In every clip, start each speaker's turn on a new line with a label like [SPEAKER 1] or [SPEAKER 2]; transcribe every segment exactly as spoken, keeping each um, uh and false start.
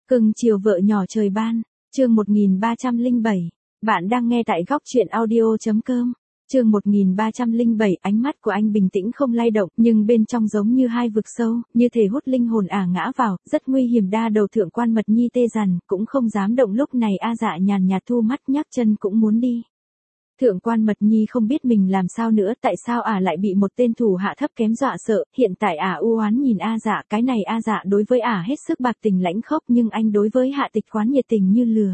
[SPEAKER 1] Cưng chiều vợ nhỏ trời ban, chương một nghìn ba trăm lẻ bảy. Bạn đang nghe tại góc truyện audio chấm com. Chương một nghìn ba trăm lẻ bảy, ánh mắt của anh bình tĩnh không lay động, nhưng bên trong giống như hai vực sâu, như thể hút linh hồn ả ngã vào, rất nguy hiểm. Đa đầu thượng quan Mật Nhi tê dần, cũng không dám động. Lúc này A Dạ nhàn nhạt thu mắt nhắc chân cũng muốn đi. Thượng quan Mật Nhi không biết mình làm sao nữa, tại sao ả lại bị một tên thủ hạ thấp kém dọa sợ, hiện tại ả u oán nhìn A Dạ, cái này A Dạ đối với ả hết sức bạc tình lãnh khốc, nhưng anh đối với Hạ Tịch Quán nhiệt tình như lửa.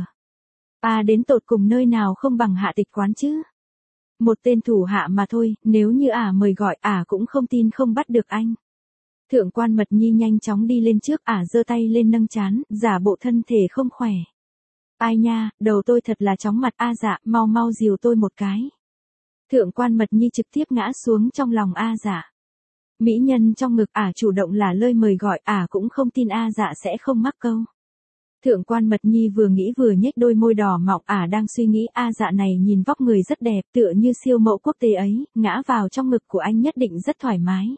[SPEAKER 1] À đến tột cùng nơi nào không bằng Hạ Tịch Quán chứ? Một tên thủ hạ mà thôi, nếu như ả mời gọi, ả cũng không tin không bắt được anh. Thượng quan Mật Nhi nhanh chóng đi lên trước, ả giơ tay lên nâng trán, giả bộ thân thể không khỏe. Ai nha, đầu tôi thật là chóng mặt. A Dạ, mau mau dìu tôi một cái. Thượng quan Mật Nhi trực tiếp ngã xuống trong lòng A Dạ. Mỹ nhân trong ngực ả chủ động là lời mời gọi, ả cũng không tin A Dạ sẽ không mắc câu. Thượng quan Mật Nhi vừa nghĩ vừa nhếch đôi môi đỏ mọng, ả đang suy nghĩ A Dạ này nhìn vóc người rất đẹp, tựa như siêu mẫu quốc tế ấy, ngã vào trong ngực của anh nhất định rất thoải mái.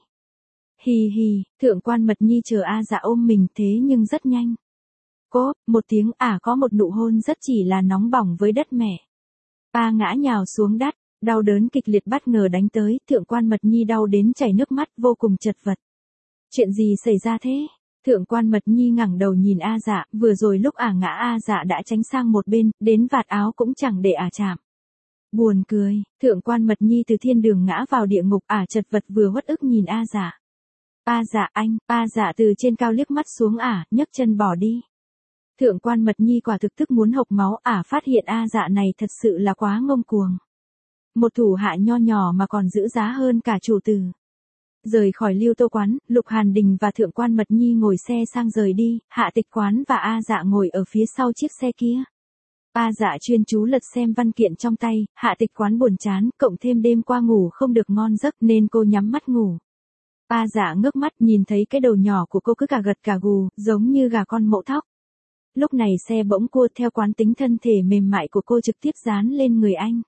[SPEAKER 1] Hì hì, thượng quan Mật Nhi chờ A Dạ ôm mình, thế nhưng rất nhanh. Cốp, một tiếng, ả có một nụ hôn rất chỉ là nóng bỏng với đất mẹ. A ngã nhào xuống đất, đau đớn kịch liệt bất ngờ đánh tới, thượng quan Mật Nhi đau đến chảy nước mắt, vô cùng chật vật. Chuyện gì xảy ra thế? Thượng quan Mật Nhi ngẩng đầu nhìn A Dạ, vừa rồi lúc ả ngã A Dạ đã tránh sang một bên, đến vạt áo cũng chẳng để ả chạm. Buồn cười, thượng quan Mật Nhi từ thiên đường ngã vào địa ngục, ả chật vật vừa uất ức nhìn A Dạ. A Dạ anh, A Dạ từ trên cao liếc mắt xuống ả, nhấc chân bỏ đi. Thượng quan Mật Nhi quả thực tức muốn hộc máu, ả phát hiện A Dạ này thật sự là quá ngông cuồng. Một thủ hạ nho nhỏ mà còn giữ giá hơn cả chủ tử. Rời khỏi Lưu Tô Quán, Lục Hàn Đình và Thượng quan Mật Nhi ngồi xe sang rời đi, Hạ Tịch Quán và A Dạ ngồi ở phía sau chiếc xe kia. A Dạ chuyên chú lật xem văn kiện trong tay, Hạ Tịch Quán buồn chán, cộng thêm đêm qua ngủ không được ngon giấc nên cô nhắm mắt ngủ. A Dạ ngước mắt nhìn thấy cái đầu nhỏ của cô cứ cả gật cả gù, giống như gà con mẫu thóc. Lúc này xe bỗng cua, theo quán tính thân thể mềm mại của cô trực tiếp dán lên người anh.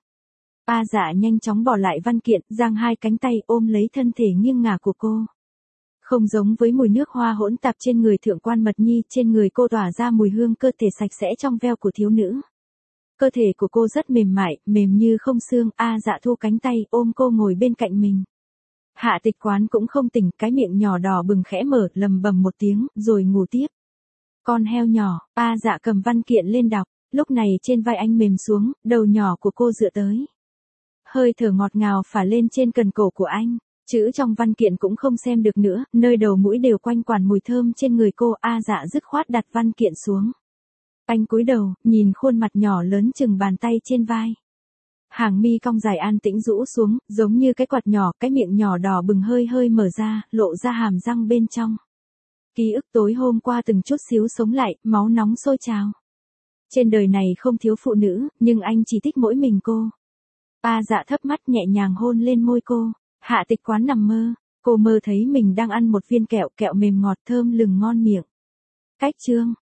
[SPEAKER 1] A Dạ nhanh chóng bỏ lại văn kiện, giang hai cánh tay ôm lấy thân thể nghiêng ngả của cô. Không giống với mùi nước hoa hỗn tạp trên người thượng quan Mật Nhi, trên người cô tỏa ra mùi hương cơ thể sạch sẽ trong veo của thiếu nữ. Cơ thể của cô rất mềm mại, mềm như không xương. A Dạ thu cánh tay ôm cô ngồi bên cạnh mình. Hạ Tịch Quán cũng không tỉnh, cái miệng nhỏ đỏ bừng khẽ mở, lầm bầm một tiếng, rồi ngủ tiếp. Con heo nhỏ, A Dạ cầm văn kiện lên đọc, lúc này trên vai anh mềm xuống, đầu nhỏ của cô dựa tới. Hơi thở ngọt ngào phả lên trên cần cổ của anh, chữ trong văn kiện cũng không xem được nữa, nơi đầu mũi đều quanh quẩn mùi thơm trên người cô. A Dạ dứt khoát đặt văn kiện xuống. Anh cúi đầu, nhìn khuôn mặt nhỏ lớn chừng bàn tay trên vai. Hàng mi cong dài an tĩnh rũ xuống, giống như cái quạt nhỏ, cái miệng nhỏ đỏ bừng hơi hơi mở ra, lộ ra hàm răng bên trong. Ký ức tối hôm qua từng chút xíu sống lại, máu nóng sôi trào. Trên đời này không thiếu phụ nữ, nhưng anh chỉ thích mỗi mình cô. A Dạ thấp mắt nhẹ nhàng hôn lên môi cô. Hạ Tịch Quán nằm mơ, cô mơ thấy mình đang ăn một viên kẹo, kẹo mềm ngọt thơm lừng ngon miệng. Cách chương,